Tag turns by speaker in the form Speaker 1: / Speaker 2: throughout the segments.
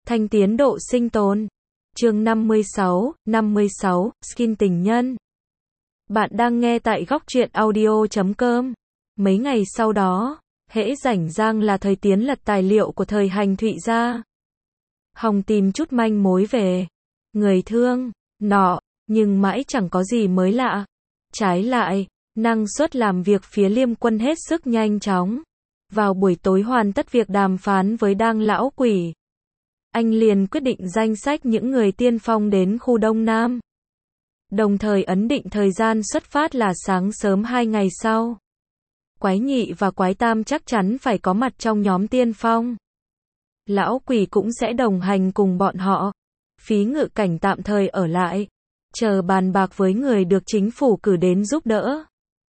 Speaker 1: Thanh tiến độ sinh tồn. Chương 56, Skin tình nhân. Bạn đang nghe tại góc truyện audio.com. Mấy ngày sau đó, hễ rảnh rang là Thời Tiến lật tài liệu của Thời Hành Thụy ra. Hòng tìm chút manh mối về người thương nọ, nhưng mãi chẳng có gì mới lạ. Trái lại, năng suất làm việc phía Liêm Quân hết sức nhanh chóng. Vào buổi tối hoàn tất việc đàm phán với Đang lão quỷ, anh liền quyết định danh sách những người tiên phong đến khu Đông Nam. Đồng thời ấn định thời gian xuất phát là sáng sớm 2 ngày sau. Quái nhị và quái tam chắc chắn phải có mặt trong nhóm tiên phong. Lão quỷ cũng sẽ đồng hành cùng bọn họ. Phí ngự cảnh tạm thời ở lại, chờ bàn bạc với người được chính phủ cử đến giúp đỡ.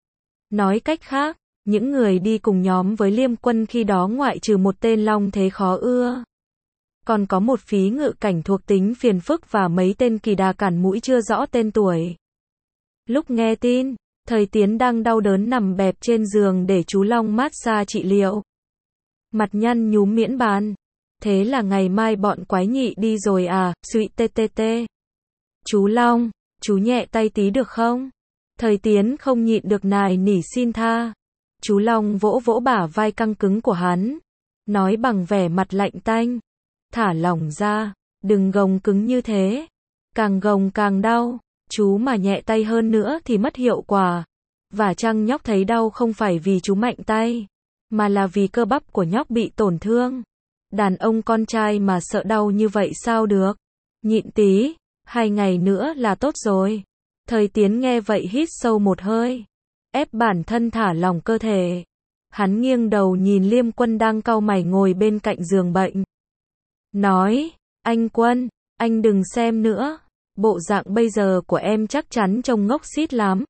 Speaker 1: Nói cách khác, những người đi cùng nhóm với Liêm Quân khi đó ngoại trừ một tên Long Thế khó ưa, còn có một phí ngự cảnh thuộc tính phiền phức và mấy tên kỳ đà cản mũi chưa rõ tên tuổi. Lúc nghe tin, Thời Tiến đang đau đớn nằm bẹp trên giường để chú Long massage trị liệu. Mặt nhăn nhúm miễn bàn. Thế là ngày mai bọn quái nhị đi rồi à, suy ttt. Chú Long, chú nhẹ tay tí được không? Thời Tiến không nhịn được nài nỉ xin tha. Chú Long vỗ vỗ bả vai căng cứng của hắn, nói bằng vẻ mặt lạnh tanh. Thả lỏng ra, đừng gồng cứng như thế. Càng gồng càng đau, chú mà nhẹ tay hơn nữa thì mất hiệu quả. Và chăng nhóc thấy đau không phải vì chú mạnh tay, mà là vì cơ bắp của nhóc bị tổn thương. Đàn ông con trai mà sợ đau như vậy sao được? Nhịn tí, 2 ngày nữa là tốt rồi. Thời Tiến nghe vậy hít sâu một hơi, ép bản thân thả lỏng cơ thể. Hắn nghiêng đầu nhìn Liêm Quân đang cau mày ngồi bên cạnh giường bệnh. Nói, anh Quân, anh đừng xem nữa. Bộ dạng bây giờ của em chắc chắn trông ngốc xít lắm.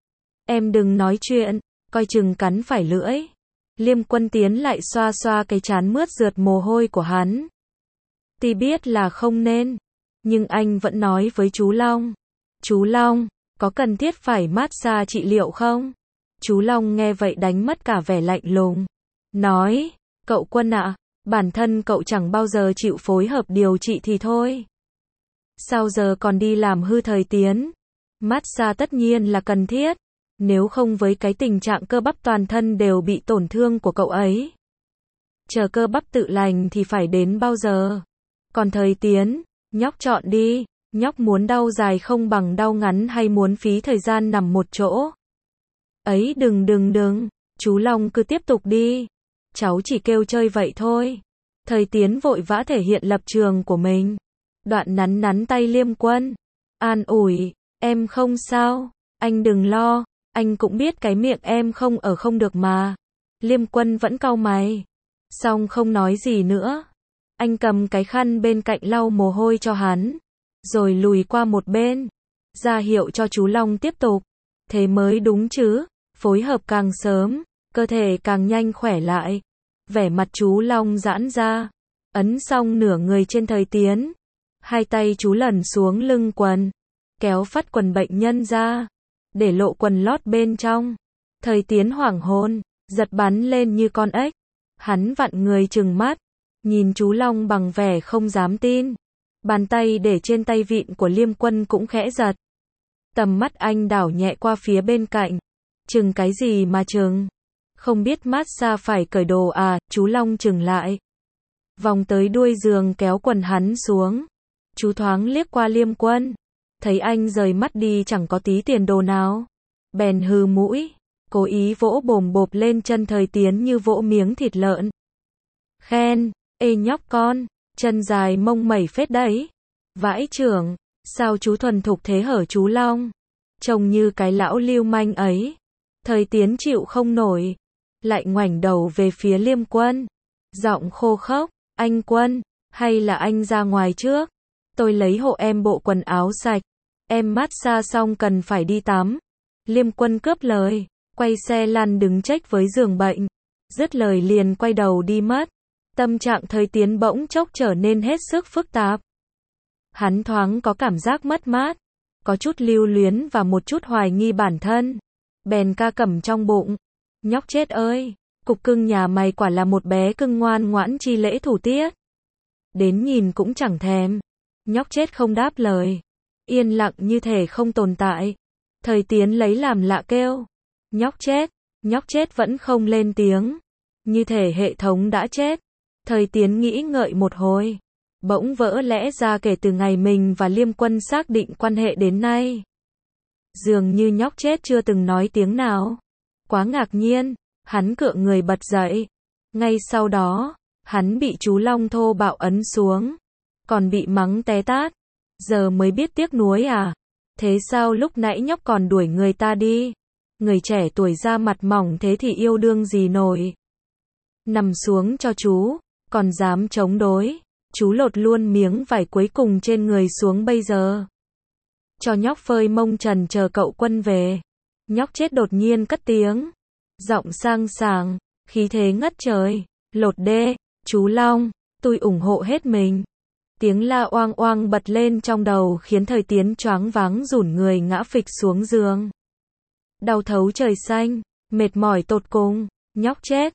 Speaker 1: Em đừng nói chuyện, coi chừng cắn phải lưỡi. Liêm Quân tiến lại xoa xoa cái trán mướt rượt mồ hôi của hắn. Tuy biết là không nên, nhưng anh vẫn nói với chú Long. Chú Long, có cần thiết phải massage trị liệu không? Chú Long nghe vậy đánh mất cả vẻ lạnh lùng. Nói, cậu Quân ạ, bản thân cậu chẳng bao giờ chịu phối hợp điều trị thì thôi. Sao giờ còn đi làm hư Thời Tiến? Massage tất nhiên là cần thiết. Nếu không với cái tình trạng cơ bắp toàn thân đều bị tổn thương của cậu ấy, chờ cơ bắp tự lành thì phải đến bao giờ? Còn Thời Tiến, nhóc chọn đi, nhóc muốn đau dài không bằng đau ngắn hay muốn phí thời gian nằm một chỗ? Ấy đừng, chú Long cứ tiếp tục đi. Cháu chỉ kêu chơi vậy thôi. Thời Tiến vội vã thể hiện lập trường của mình. Đoạn nắn tay Liêm Quân, an ủi, em không sao, anh đừng lo. Anh cũng biết cái miệng em không ở không được mà. Liêm Quân vẫn cau mày, xong không nói gì nữa. Anh cầm cái khăn bên cạnh lau mồ hôi cho hắn, rồi lùi qua một bên, ra hiệu cho chú Long tiếp tục. Thế mới đúng chứ, phối hợp càng sớm, cơ thể càng nhanh khỏe lại. Vẻ mặt chú Long giãn ra, ấn xong nửa người trên Thời Tiến. Hai tay chú lần xuống lưng quần, kéo phắt quần bệnh nhân ra, để lộ quần lót bên trong. Thời Tiến hoảng hồn, giật bắn lên như con ếch. Hắn vặn người trừng mắt, nhìn chú Long bằng vẻ không dám tin. Bàn tay để trên tay vịn của Liêm Quân cũng khẽ giật. Tầm mắt anh đảo nhẹ qua phía bên cạnh. Chừng cái gì mà chừng? Không biết massage phải cởi đồ à? Chú Long chừng lại, vòng tới đuôi giường kéo quần hắn xuống. Chú thoáng liếc qua Liêm Quân, thấy anh rời mắt đi chẳng có tí tiền đồ nào, bèn hừ mũi, cố ý vỗ bồm bộp lên chân Thời Tiến như vỗ miếng thịt lợn. Khen, ê nhóc con, chân dài mông mẩy phết đấy. Vãi chưởng, sao chú thuần thục thế hở chú Long? Trông như cái lão lưu manh ấy. Thời Tiến chịu không nổi, lại ngoảnh đầu về phía Liêm Quân, giọng khô khốc, anh Quân, hay là anh ra ngoài trước? Tôi lấy hộ em bộ quần áo sạch. Em massage xong cần phải đi tắm. Liêm Quân cướp lời, quay xe lăn đứng chếch với giường bệnh. Dứt lời liền quay đầu đi mất. Tâm trạng Thời Tiến bỗng chốc trở nên hết sức phức tạp. Hắn thoáng có cảm giác mất mát, có chút lưu luyến và một chút hoài nghi bản thân. Bèn ca cẩm trong bụng. Nhóc chết ơi, cục cưng nhà mày quả là một bé cưng ngoan ngoãn chi lễ thủ tiết. đến nhìn cũng chẳng thèm. Nhóc chết không đáp lời, yên lặng như thể không tồn tại. Thời Tiến lấy làm lạ kêu, nhóc chết vẫn không lên tiếng, như thể hệ thống đã chết. Thời Tiến nghĩ ngợi một hồi, bỗng vỡ lẽ ra kể từ ngày mình và Liêm Quân xác định quan hệ đến nay, dường như nhóc chết chưa từng nói tiếng nào. Quá ngạc nhiên, hắn cựa người bật dậy. Ngay sau đó, hắn bị chú Long thô bạo ấn xuống, còn bị mắng té tát. Giờ mới biết tiếc nuối à? Thế sao lúc nãy nhóc còn đuổi người ta đi? Người trẻ tuổi da mặt mỏng thế thì yêu đương gì nổi. Nằm xuống cho chú, còn dám chống đối. Chú lột luôn miếng vải cuối cùng trên người xuống bây giờ. Cho nhóc phơi mông trần chờ cậu Quân về. Nhóc chết đột nhiên cất tiếng, giọng sang sảng, khí thế ngất trời. Lột đê, chú Long, tôi ủng hộ hết mình. Tiếng la oang oang bật lên trong đầu khiến Thời Tiến choáng váng rủn người ngã phịch xuống giường. Đau thấu trời xanh, mệt mỏi tột cùng. Nhóc chết,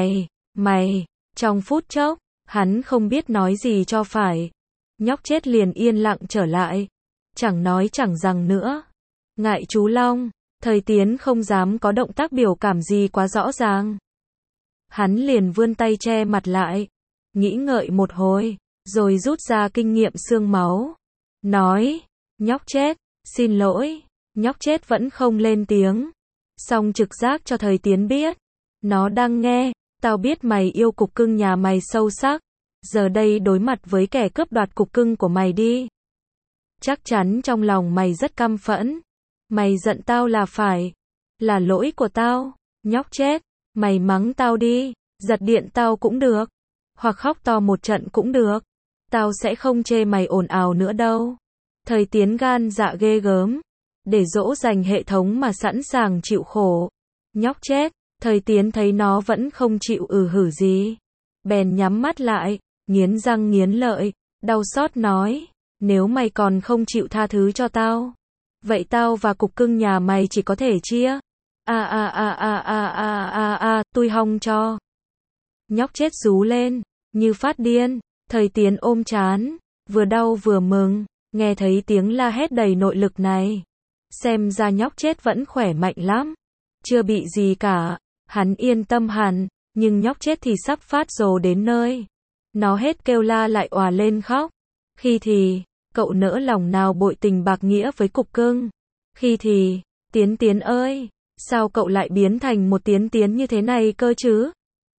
Speaker 1: mày, trong phút chốc, hắn không biết nói gì cho phải. Nhóc chết liền yên lặng trở lại, chẳng nói chẳng rằng nữa. Ngại chú Long, Thời Tiến không dám có động tác biểu cảm gì quá rõ ràng. Hắn liền vươn tay che mặt lại, nghĩ ngợi một hồi, rồi rút ra kinh nghiệm xương máu. Nói, nhóc chết, xin lỗi. Nhóc chết vẫn không lên tiếng, song trực giác cho Thời Tiến biết, nó đang nghe. Tao biết mày yêu cục cưng nhà mày sâu sắc, giờ đây đối mặt với kẻ cướp đoạt cục cưng của mày đi. Chắc chắn trong lòng mày rất căm phẫn. Mày giận tao là phải, là lỗi của tao. Nhóc chết, mày mắng tao đi, giật điện tao cũng được, hoặc khóc to một trận cũng được. Tao sẽ không chê mày ồn ào nữa đâu. Thời Tiến gan dạ ghê gớm, để dỗ dành hệ thống mà sẵn sàng chịu khổ. Nhóc chết, Thời Tiến thấy nó vẫn không chịu hử gì, bèn nhắm mắt lại, nghiến răng nghiến lợi, đau xót nói, nếu mày còn không chịu tha thứ cho tao, vậy tao và cục cưng nhà mày chỉ có thể chia. Tui hong cho. Nhóc chết rú lên, như phát điên. Thời Tiến ôm trán, vừa đau vừa mừng, nghe thấy tiếng la hét đầy nội lực này. Xem ra nhóc chết vẫn khỏe mạnh lắm, chưa bị gì cả. Hắn yên tâm hẳn, nhưng nhóc chết thì sắp phát rồ đến nơi. Nó hết kêu la lại òa lên khóc. Khi thì, cậu nỡ lòng nào bội tình bạc nghĩa với cục cưng. Khi thì, Tiến ơi, sao cậu lại biến thành một Tiến như thế này cơ chứ?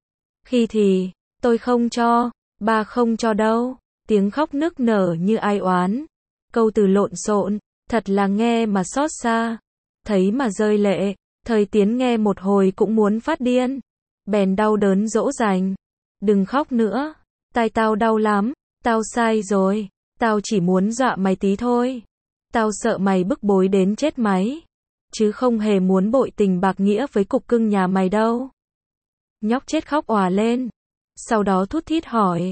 Speaker 1: Khi thì, tôi không cho, ba không cho đâu. Tiếng khóc nức nở như ai oán. Câu từ lộn xộn, thật là nghe mà xót xa, thấy mà rơi lệ. Thời Tiến nghe một hồi cũng muốn phát điên, bèn đau đớn dỗ dành. Đừng khóc nữa, tai tao đau lắm, tao sai rồi, tao chỉ muốn dọa mày tí thôi. Tao sợ mày bức bối đến chết máy, chứ không hề muốn bội tình bạc nghĩa với cục cưng nhà mày đâu. Nhóc chết khóc òa lên, sau đó thút thít hỏi,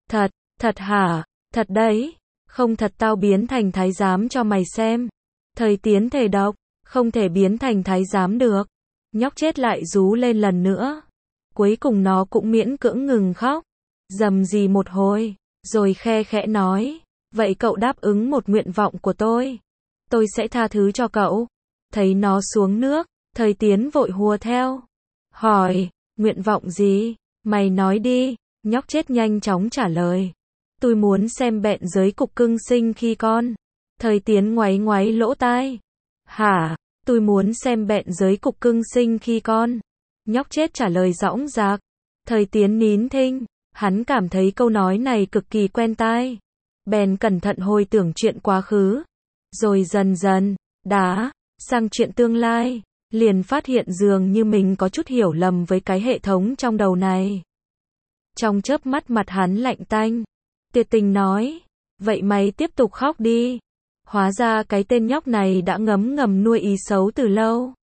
Speaker 1: thật hả, thật đấy, không thật tao biến thành thái giám cho mày xem. Thời Tiến thề độc, không thể biến thành thái giám được. Nhóc chết lại rú lên lần nữa. Cuối cùng nó cũng miễn cưỡng ngừng khóc, rầm rì một hồi, rồi khe khẽ nói, vậy cậu đáp ứng một nguyện vọng của tôi sẽ tha thứ cho cậu. Thấy nó xuống nước, Thời Tiến vội hùa theo, hỏi, nguyện vọng gì? Mày nói đi. Nhóc chết nhanh chóng trả lời, tôi muốn xem bẹn giới cục cưng sinh khi con. Thời Tiến ngoáy ngoáy lỗ tai, hả? Tôi muốn xem bẹn giới cục cưng sinh khi con. Nhóc chết trả lời dõng dạc. Thời Tiến nín thinh, hắn cảm thấy câu nói này cực kỳ quen tai. Bèn cẩn thận hồi tưởng chuyện quá khứ, rồi dần dần đá sang chuyện tương lai, liền phát hiện dường như mình có chút hiểu lầm với cái hệ thống trong đầu này. Trong chớp mắt mặt hắn lạnh tanh, tuyệt tình nói, vậy mày tiếp tục khóc đi. Hóa ra cái tên nhóc này đã ngấm ngầm nuôi ý xấu từ lâu.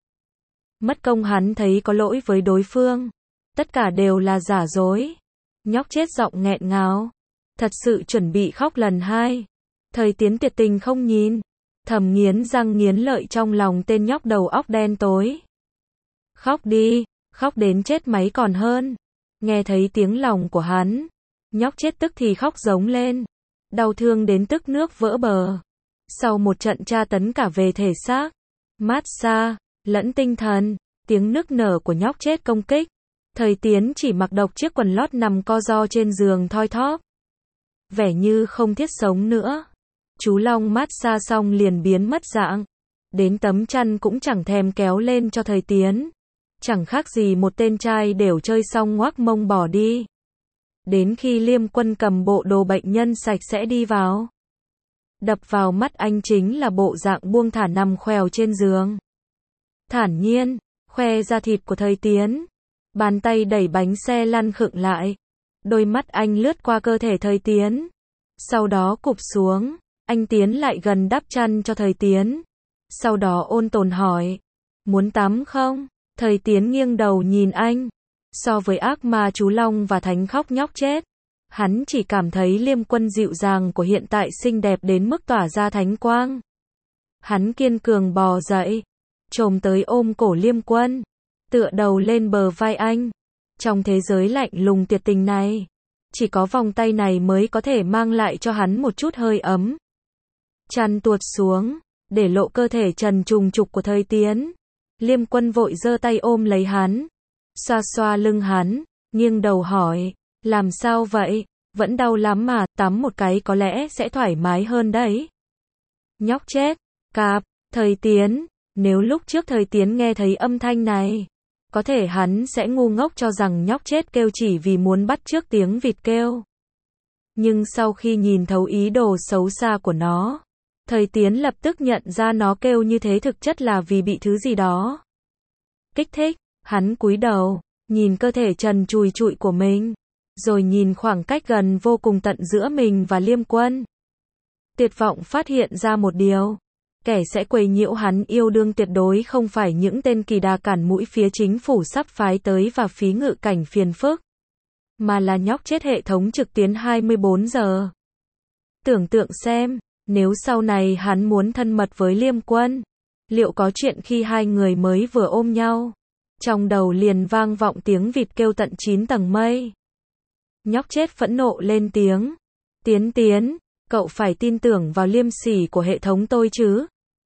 Speaker 1: Mất công hắn thấy có lỗi với đối phương, tất cả đều là giả dối. Nhóc chết giọng nghẹn ngào, thật sự chuẩn bị khóc lần hai. Thời Tiến tuyệt tình không nhìn, thầm nghiến răng nghiến lợi trong lòng tên nhóc đầu óc đen tối. Khóc đi, khóc đến chết máy còn hơn. Nghe thấy tiếng lòng của hắn, Nhóc chết tức thì khóc giống lên. Đau thương đến tức nước vỡ bờ. Sau một trận tra tấn cả về thể xác, massage, lẫn tinh thần, tiếng nức nở của nhóc chết công kích. Thầy Tiến chỉ mặc độc chiếc quần lót nằm co ro trên giường thoi thóp. Vẻ như không thiết sống nữa. Chú Long massage xong liền biến mất dạng. Đến tấm chăn cũng chẳng thèm kéo lên cho thầy Tiến. Chẳng khác gì một tên trai đều chơi xong ngoác mông bỏ đi. Đến khi Liêm Quân cầm bộ đồ bệnh nhân sạch sẽ đi vào. Đập vào mắt anh chính là bộ dạng buông thả nằm khèo trên giường. Thản nhiên, khoe da thịt của thầy Tiến. Bàn tay đẩy bánh xe lăn khựng lại. Đôi mắt anh lướt qua cơ thể thầy Tiến. Sau đó cụp xuống, anh tiến lại gần đắp chăn cho thầy Tiến. Sau đó ôn tồn hỏi, muốn tắm không? Thầy Tiến nghiêng đầu nhìn anh. So với ác ma chú Long và thánh khóc nhóc chết, hắn chỉ cảm thấy Liêm Quân dịu dàng của hiện tại xinh đẹp đến mức tỏa ra thánh quang. Hắn kiên cường bò dậy, chồm tới ôm cổ Liêm Quân, tựa đầu lên bờ vai anh. Trong thế giới lạnh lùng tuyệt tình này, chỉ có vòng tay này mới có thể mang lại cho hắn một chút hơi ấm. Chăn tuột xuống, để lộ cơ thể trần trùng trục của thầy Tiến. Liêm Quân vội giơ tay ôm lấy hắn, xoa xoa lưng hắn, nghiêng đầu hỏi, làm sao vậy? Vẫn đau lắm mà, tắm một cái có lẽ sẽ thoải mái hơn đấy. Nhóc chết, cạp, thầy Tiến, nếu lúc trước thầy Tiến nghe thấy âm thanh này, có thể hắn sẽ ngu ngốc cho rằng nhóc chết kêu chỉ vì muốn bắt chước tiếng vịt kêu. Nhưng sau khi nhìn thấu ý đồ xấu xa của nó, thầy Tiến lập tức nhận ra nó kêu như thế thực chất là vì bị thứ gì đó kích thích. Hắn cúi đầu, nhìn cơ thể trần trùi trụi của mình, rồi nhìn khoảng cách gần vô cùng tận giữa mình và Liêm Quân. Tuyệt vọng phát hiện ra một điều, kẻ sẽ quấy nhiễu hắn yêu đương tuyệt đối không phải những tên kỳ đà cản mũi phía chính phủ sắp phái tới và phí ngự cảnh phiền phức, mà là nhóc chết hệ thống trực tuyến 24 giờ. Tưởng tượng xem, nếu sau này hắn muốn thân mật với Liêm Quân, liệu có chuyện khi hai người mới vừa ôm nhau, trong đầu liền vang vọng tiếng vịt kêu tận 9 tầng mây. Nhóc chết phẫn nộ lên tiếng. Tiến, cậu phải tin tưởng vào liêm sỉ của hệ thống tôi chứ.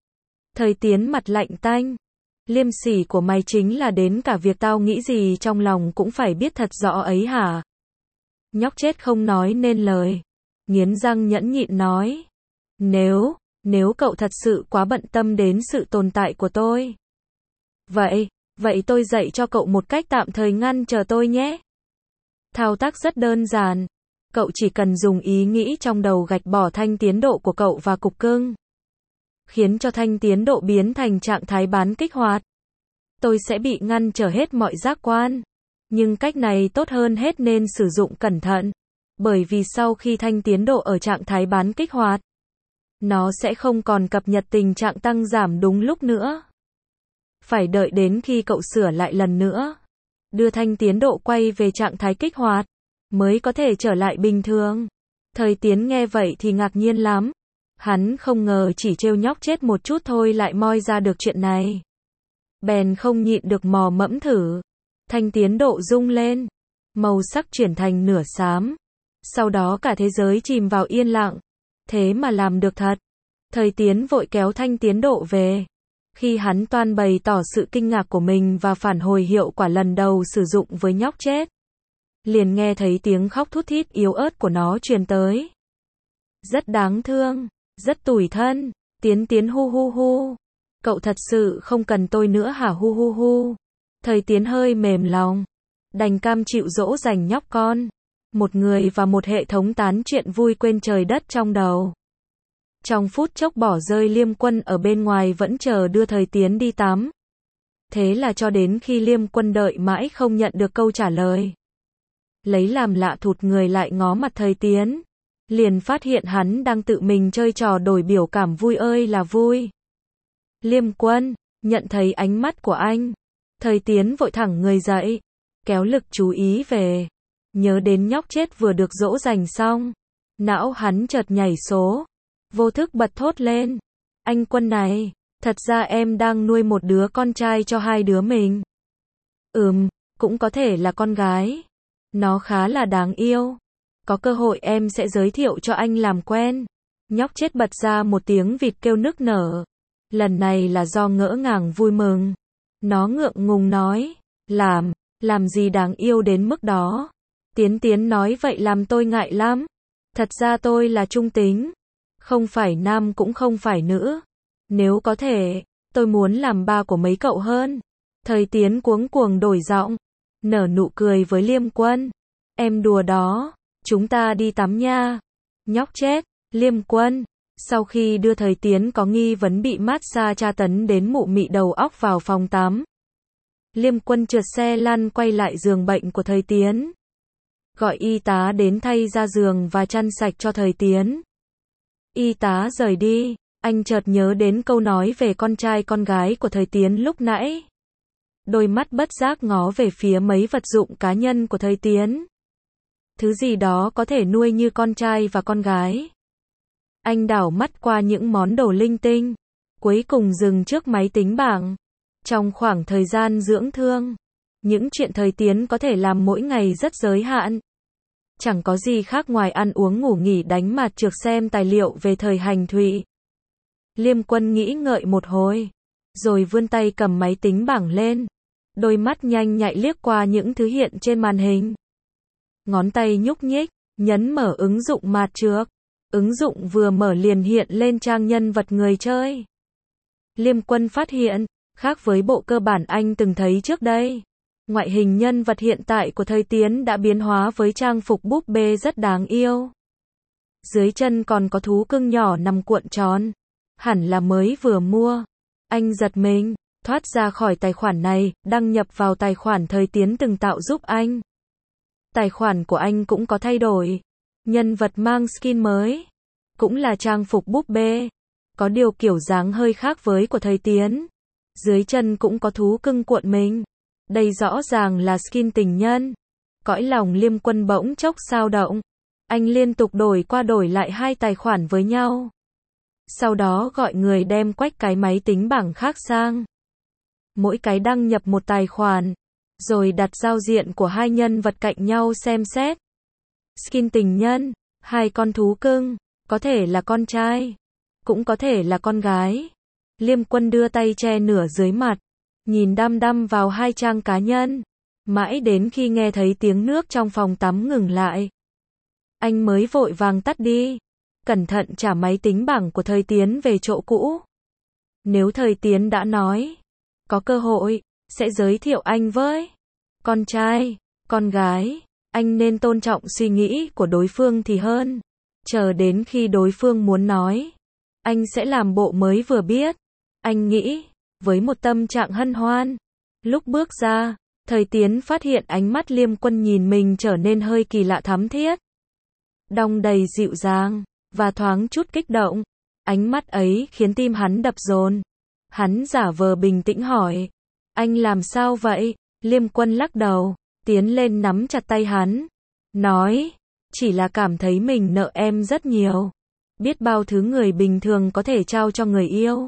Speaker 1: Thầy Tiến mặt lạnh tanh. Liêm sỉ của mày chính là đến cả việc tao nghĩ gì trong lòng cũng phải biết thật rõ ấy hả? Nhóc chết không nói nên lời. Nghiến răng nhẫn nhịn nói. Nếu cậu thật sự quá bận tâm đến sự tồn tại của tôi. Vậy tôi dạy cho cậu một cách tạm thời ngăn chờ tôi nhé. Thao tác rất đơn giản. Cậu chỉ cần dùng ý nghĩ trong đầu gạch bỏ thanh tiến độ của cậu và cục cưng, khiến cho thanh tiến độ biến thành trạng thái bán kích hoạt. Tôi sẽ bị ngăn trở hết mọi giác quan. Nhưng cách này tốt hơn hết nên sử dụng cẩn thận. Bởi vì sau khi thanh tiến độ ở trạng thái bán kích hoạt, nó sẽ không còn cập nhật tình trạng tăng giảm đúng lúc nữa. Phải đợi đến khi cậu sửa lại lần nữa, đưa thanh tiến độ quay về trạng thái kích hoạt, mới có thể trở lại bình thường. Thầy Tiến nghe vậy thì ngạc nhiên lắm. Hắn không ngờ chỉ trêu nhóc chết một chút thôi lại moi ra được chuyện này. Bèn không nhịn được mò mẫm thử. Thanh tiến độ rung lên, màu sắc chuyển thành nửa xám. Sau đó cả thế giới chìm vào yên lặng. Thế mà làm được thật. Thầy Tiến vội kéo thanh tiến độ về. Khi hắn toan bày tỏ sự kinh ngạc của mình và phản hồi hiệu quả lần đầu sử dụng với nhóc chết, liền nghe thấy tiếng khóc thút thít yếu ớt của nó truyền tới. Rất đáng thương, rất tủi thân. Tiến hu hu hu. Cậu thật sự không cần tôi nữa hả hu hu hu. Thầy Tiến hơi mềm lòng, đành cam chịu dỗ dành nhóc con. Một người và một hệ thống tán chuyện vui quên trời đất trong đầu. Trong phút chốc bỏ rơi Liêm Quân ở bên ngoài vẫn chờ đưa thầy Tiến đi tắm. Thế là cho đến khi Liêm Quân đợi mãi không nhận được câu trả lời, lấy làm lạ thụt người lại ngó mặt thầy Tiến, liền phát hiện hắn đang tự mình chơi trò đổi biểu cảm vui ơi là vui. Liêm Quân, nhận thấy ánh mắt của anh, thầy Tiến vội thẳng người dậy, kéo lực chú ý về. Nhớ đến nhóc chết vừa được dỗ dành xong, não hắn chợt nhảy số, vô thức bật thốt lên. Anh Quân này, thật ra em đang nuôi một đứa con trai cho hai đứa mình. Cũng có thể là con gái. Nó khá là đáng yêu. Có cơ hội em sẽ giới thiệu cho anh làm quen. Nhóc chết bật ra một tiếng vịt kêu nức nở. Lần này là do ngỡ ngàng vui mừng. Nó ngượng ngùng nói, làm gì đáng yêu đến mức đó. Tiến Tiến nói vậy làm tôi ngại lắm. Thật ra tôi là trung tính. Không phải nam cũng không phải nữ. Nếu có thể, tôi muốn làm ba của mấy cậu hơn. Thời Tiến cuống cuồng đổi giọng, nở nụ cười với Liêm Quân. Em đùa đó, chúng ta đi tắm nha. Nhóc chết, Liêm Quân. Sau khi đưa Thời Tiến có nghi vấn bị massage tra tấn đến mụ mị đầu óc vào phòng tắm, Liêm Quân trượt xe lăn quay lại giường bệnh của Thời Tiến. Gọi y tá đến thay ra giường và chăn sạch cho Thời Tiến. Y tá rời đi, anh chợt nhớ đến câu nói về con trai con gái của Thời Tiến lúc nãy. Đôi mắt bất giác ngó về phía mấy vật dụng cá nhân của Thời Tiến. Thứ gì đó có thể nuôi như con trai và con gái. Anh đảo mắt qua những món đồ linh tinh, cuối cùng dừng trước máy tính bảng. Trong khoảng thời gian dưỡng thương, những chuyện Thời Tiến có thể làm mỗi ngày rất giới hạn. Chẳng có gì khác ngoài ăn uống ngủ nghỉ đánh mạt trược xem tài liệu về thời hành thụy. Liêm Quân nghĩ ngợi một hồi, rồi vươn tay cầm máy tính bảng lên. Đôi mắt nhanh nhạy liếc qua những thứ hiện trên màn hình. Ngón tay nhúc nhích, nhấn mở ứng dụng mạt trược. Ứng dụng vừa mở liền hiện lên trang nhân vật người chơi. Liêm Quân phát hiện, khác với bộ cơ bản anh từng thấy trước đây, ngoại hình nhân vật hiện tại của Thời Tiến đã biến hóa với trang phục búp bê rất đáng yêu. Dưới chân còn có thú cưng nhỏ nằm cuộn tròn, hẳn là mới vừa mua. Anh giật mình, thoát ra khỏi tài khoản này, đăng nhập vào tài khoản Thời Tiến từng tạo giúp anh. Tài khoản của anh cũng có thay đổi. Nhân vật mang skin mới, cũng là trang phục búp bê, có điều kiểu dáng hơi khác với của Thời Tiến. Dưới chân cũng có thú cưng cuộn mình. Đây rõ ràng là skin tình nhân. Cõi lòng Liêm Quân bỗng chốc xao động. Anh liên tục đổi qua đổi lại hai tài khoản với nhau. Sau đó gọi người đem quách cái máy tính bảng khác sang. Mỗi cái đăng nhập một tài khoản, rồi đặt giao diện của hai nhân vật cạnh nhau xem xét. Skin tình nhân, hai con thú cưng, có thể là con trai, cũng có thể là con gái. Liêm Quân đưa tay che nửa dưới mặt, nhìn đăm đăm vào hai trang cá nhân, mãi đến khi nghe thấy tiếng nước trong phòng tắm ngừng lại. Anh mới vội vàng tắt đi, cẩn thận trả máy tính bảng của Thời Tiến về chỗ cũ. Nếu Thời Tiến đã nói, có cơ hội, sẽ giới thiệu anh với con trai, con gái, anh nên tôn trọng suy nghĩ của đối phương thì hơn. Chờ đến khi đối phương muốn nói, anh sẽ làm bộ mới vừa biết. Anh nghĩ, với một tâm trạng hân hoan. Lúc bước ra, Thời Tiến phát hiện ánh mắt Liêm Quân nhìn mình trở nên hơi kỳ lạ thắm thiết. Đong đầy dịu dàng, và thoáng chút kích động. Ánh mắt ấy khiến tim hắn đập dồn. Hắn giả vờ bình tĩnh hỏi, anh làm sao vậy? Liêm Quân lắc đầu, tiến lên nắm chặt tay hắn. Nói, chỉ là cảm thấy mình nợ em rất nhiều. Biết bao thứ người bình thường có thể trao cho người yêu.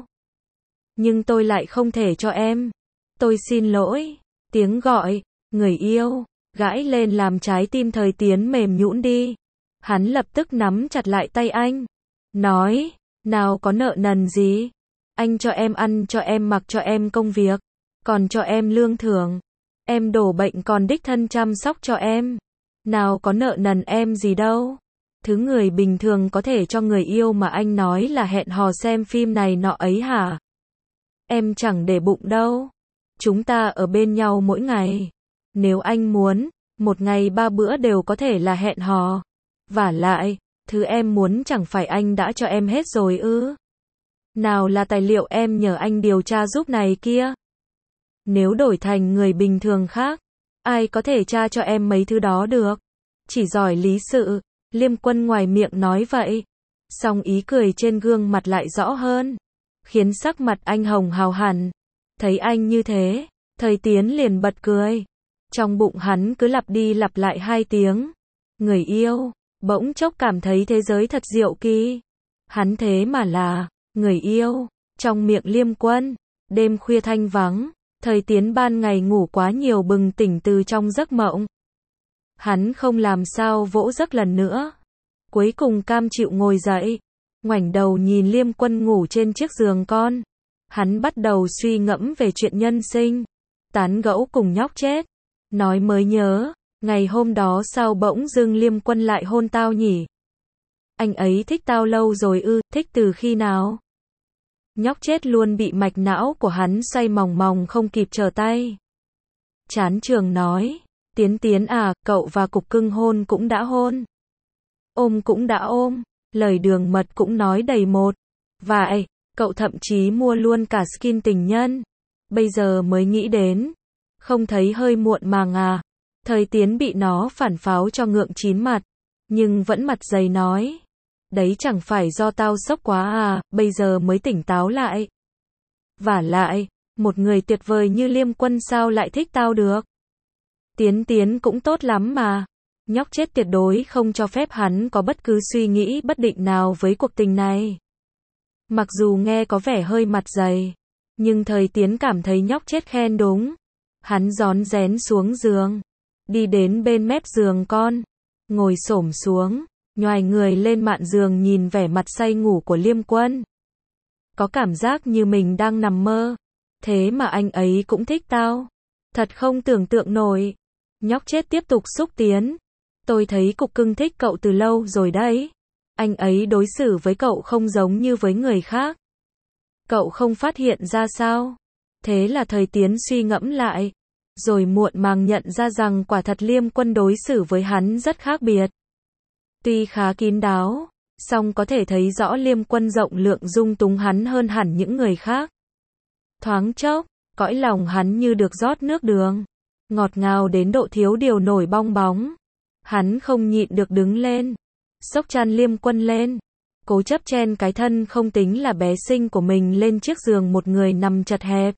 Speaker 1: Nhưng tôi lại không thể cho em. Tôi xin lỗi. Tiếng gọi, người yêu, gãi lên làm trái tim Thời Tiến mềm nhũn đi. Hắn lập tức nắm chặt lại tay anh. Nói, nào có nợ nần gì. Anh cho em ăn, cho em mặc, cho em công việc. Còn cho em lương thưởng. Em đổ bệnh còn đích thân chăm sóc cho em. Nào có nợ nần em gì đâu. Thứ người bình thường có thể cho người yêu mà anh nói là hẹn hò xem phim này nọ ấy hả? Em chẳng để bụng đâu. Chúng ta ở bên nhau mỗi ngày. Nếu anh muốn, một ngày 3 bữa đều có thể là hẹn hò. Vả lại, thứ em muốn chẳng phải anh đã cho em hết rồi ư? Nào là tài liệu em nhờ anh điều tra giúp này kia. Nếu đổi thành người bình thường khác, ai có thể tra cho em mấy thứ đó được? Chỉ giỏi lý sự. Liêm Quân ngoài miệng nói vậy, song ý cười trên gương mặt lại rõ hơn, khiến sắc mặt anh hồng hào hẳn. Thấy anh như thế, Thời Tiến liền bật cười. Trong bụng hắn cứ lặp đi lặp lại hai tiếng người yêu, bỗng chốc cảm thấy thế giới thật diệu kỳ. Hắn thế mà là người yêu. Trong miệng Liêm Quân, đêm khuya thanh vắng, Thời Tiến ban ngày ngủ quá nhiều bừng tỉnh từ trong giấc mộng. Hắn không làm sao vỗ giấc lần nữa. Cuối cùng cam chịu ngồi dậy, ngoảnh đầu nhìn Liêm Quân ngủ trên chiếc giường con. Hắn bắt đầu suy ngẫm về chuyện nhân sinh, tán gẫu cùng nhóc chết. Nói mới nhớ, ngày hôm đó sao bỗng dưng Liêm Quân lại hôn tao nhỉ? Anh ấy thích tao lâu rồi ư, thích từ khi nào? Nhóc chết luôn bị mạch não của hắn xoay mòng mòng không kịp trở tay. Chán trường nói, Tiến Tiến à, cậu và Cục Cưng hôn cũng đã hôn. Ôm cũng đã ôm, lời đường mật cũng nói đầy một. Vậy, cậu thậm chí mua luôn cả skin tình nhân. Bây giờ mới nghĩ đến. Không thấy hơi muộn màng à? Thời Tiến bị nó phản pháo cho ngượng chín mặt. Nhưng vẫn mặt dày nói. Đấy chẳng phải do tao sốc quá à, bây giờ mới tỉnh táo lại. Vả lại, một người tuyệt vời như Liêm Quân sao lại thích tao được? Tiến Tiến cũng tốt lắm mà. Nhóc chết tuyệt đối không cho phép hắn có bất cứ suy nghĩ bất định nào với cuộc tình này. Mặc dù nghe có vẻ hơi mặt dày, nhưng Thời Tiến cảm thấy nhóc chết khen đúng. Hắn rón rén xuống giường, đi đến bên mép giường con, ngồi xổm xuống, nhoài người lên mạn giường nhìn vẻ mặt say ngủ của Liêm Quân. Có cảm giác như mình đang nằm mơ. Thế mà anh ấy cũng thích tao. Thật không tưởng tượng nổi. Nhóc chết tiếp tục xúc tiến. Tôi thấy Cục Cưng thích cậu từ lâu rồi đấy. Anh ấy đối xử với cậu không giống như với người khác. Cậu không phát hiện ra sao? Thế là Thời Tiến suy ngẫm lại. Rồi muộn màng nhận ra rằng quả thật Liêm Quân đối xử với hắn rất khác biệt. Tuy khá kín đáo, song có thể thấy rõ Liêm Quân rộng lượng dung túng hắn hơn hẳn những người khác. Thoáng chốc, cõi lòng hắn như được rót nước đường. Ngọt ngào đến độ thiếu điều nổi bong bóng. Hắn không nhịn được đứng lên. Xốc chăn Liêm Quân lên. Cố chấp chen cái thân không tính là bé xinh của mình lên chiếc giường một người nằm chật hẹp.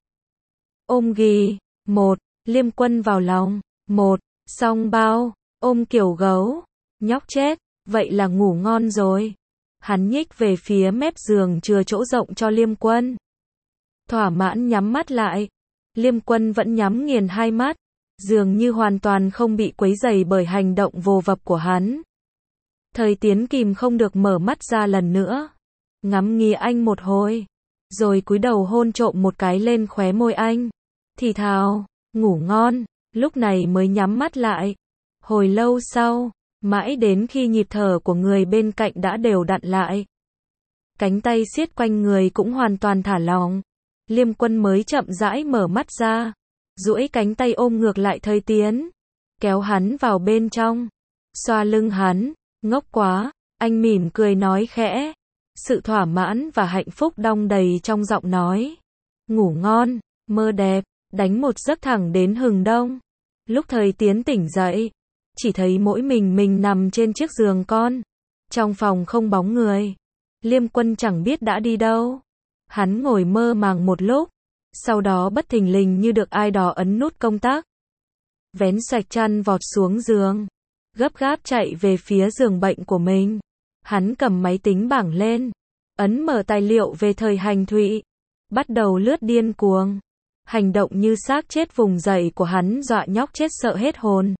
Speaker 1: Ôm ghì. Một. Liêm Quân vào lòng. Một. Song bao. Ôm kiểu gấu. Nhóc chết. Vậy là ngủ ngon rồi. Hắn nhích về phía mép giường chừa chỗ rộng cho Liêm Quân. Thỏa mãn nhắm mắt lại. Liêm Quân vẫn nhắm nghiền hai mắt. Dường như hoàn toàn không bị quấy rầy bởi hành động vồ vập của hắn. Thời Tiến kìm không được mở mắt ra lần nữa. Ngắm nghía anh một hồi. Rồi cúi đầu hôn trộm một cái lên khóe môi anh. Thì thào, ngủ ngon. Lúc này mới nhắm mắt lại. Hồi lâu sau, mãi đến khi nhịp thở của người bên cạnh đã đều đặn lại. Cánh tay siết quanh người cũng hoàn toàn thả lỏng. Liêm Quân mới chậm rãi mở mắt ra. Duỗi cánh tay ôm ngược lại Thời Tiến. Kéo hắn vào bên trong. Xoa lưng hắn. Ngốc quá. Anh mỉm cười nói khẽ. Sự thỏa mãn và hạnh phúc đong đầy trong giọng nói. Ngủ ngon. Mơ đẹp. Đánh một giấc thẳng đến hừng đông. Lúc Thời Tiến tỉnh dậy. Chỉ thấy mỗi mình nằm trên chiếc giường con. Trong phòng không bóng người. Liêm Quân chẳng biết đã đi đâu. Hắn ngồi mơ màng một lúc. Sau đó bất thình lình như được ai đó ấn nút công tắc. Vén sạch chăn vọt xuống giường. Gấp gáp chạy về phía giường bệnh của mình. Hắn cầm máy tính bảng lên. Ấn mở tài liệu về thời Hành Thụy. Bắt đầu lướt điên cuồng. Hành động như xác chết vùng dậy của hắn dọa nhóc chết sợ hết hồn.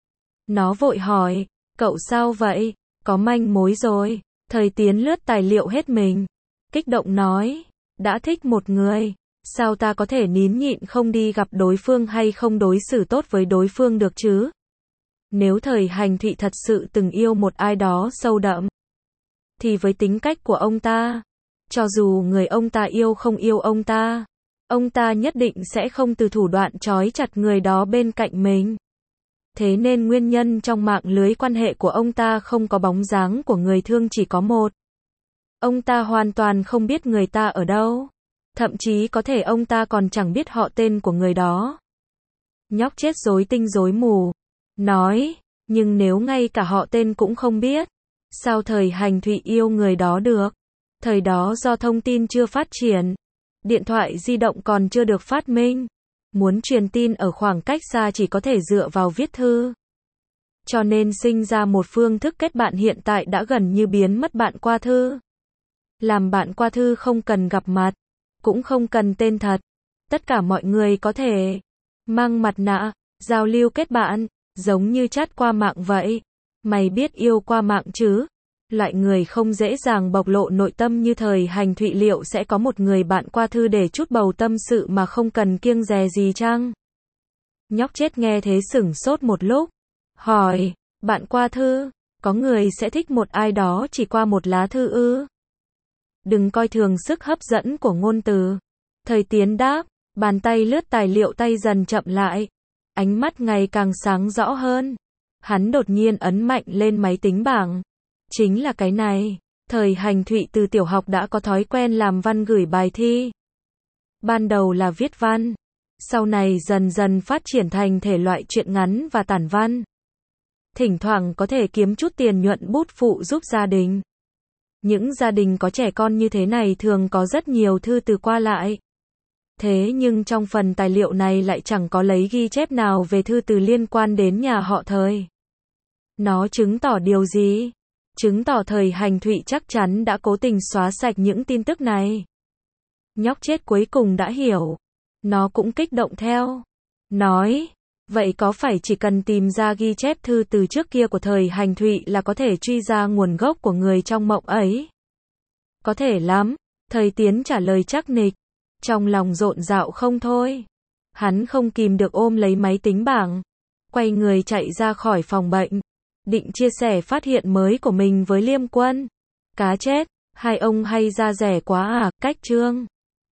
Speaker 1: Nó vội hỏi, cậu sao vậy? Có manh mối rồi. Thời Tiến lướt tài liệu hết mình. Kích động nói, đã thích một người. Sao ta có thể nín nhịn không đi gặp đối phương hay không đối xử tốt với đối phương được chứ? Nếu thời Hành Thụy thật sự từng yêu một ai đó sâu đậm, thì với tính cách của ông ta, cho dù người ông ta yêu không yêu ông ta nhất định sẽ không từ thủ đoạn trói chặt người đó bên cạnh mình. Thế nên nguyên nhân trong mạng lưới quan hệ của ông ta không có bóng dáng của người thương chỉ có một. Ông ta hoàn toàn không biết người ta ở đâu. Thậm chí có thể ông ta còn chẳng biết họ tên của người đó. Nhóc chết rối tinh rối mù. Nói, nhưng nếu ngay cả họ tên cũng không biết, sao thời Hành Thụy yêu người đó được? Thời đó do thông tin chưa phát triển, điện thoại di động còn chưa được phát minh. Muốn truyền tin ở khoảng cách xa chỉ có thể dựa vào viết thư. Cho nên sinh ra một phương thức kết bạn hiện tại đã gần như biến mất bạn qua thư. Làm bạn qua thư không cần gặp mặt, cũng không cần tên thật. Tất cả mọi người có thể mang mặt nạ, giao lưu kết bạn. Giống như chat qua mạng vậy. Mày biết yêu qua mạng chứ? Loại người không dễ dàng bộc lộ nội tâm như Thời Hành Thụy liệu sẽ có một người bạn qua thư để chút bầu tâm sự mà không cần kiêng dè gì chăng? Nhóc chết nghe thế sửng sốt một lúc. Hỏi, bạn qua thư, có người sẽ thích một ai đó chỉ qua một lá thư ư? Đừng coi thường sức hấp dẫn của ngôn từ. Thời Tiến đáp, bàn tay lướt tài liệu tay dần chậm lại. Ánh mắt ngày càng sáng rõ hơn. Hắn đột nhiên ấn mạnh lên máy tính bảng. Chính là cái này. Thời Hành Thụy từ tiểu học đã có thói quen làm văn gửi bài thi. Ban đầu là viết văn. Sau này dần dần phát triển thành thể loại truyện ngắn và tản văn. Thỉnh thoảng có thể kiếm chút tiền nhuận bút phụ giúp gia đình. Những gia đình có trẻ con như thế này thường có rất nhiều thư từ qua lại. Thế nhưng trong phần tài liệu này lại chẳng có lấy ghi chép nào về thư từ liên quan đến nhà họ Thời. Nó chứng tỏ điều gì? Chứng tỏ Thời Hành Thụy chắc chắn đã cố tình xóa sạch những tin tức này. Nhóc chết cuối cùng đã hiểu. Nó cũng kích động theo. Nói, vậy có phải chỉ cần tìm ra ghi chép thư từ trước kia của Thời Hành Thụy là có thể truy ra nguồn gốc của người trong mộng ấy? Có thể lắm. Thời Tiến trả lời chắc nịch. Trong lòng rộn rạo không thôi. Hắn không kìm được ôm lấy máy tính bảng. Quay người chạy ra khỏi phòng bệnh. Định chia sẻ phát hiện mới của mình với Liêm Quân. Cá chết, hai ông hay ra rẻ quá à, cách chương.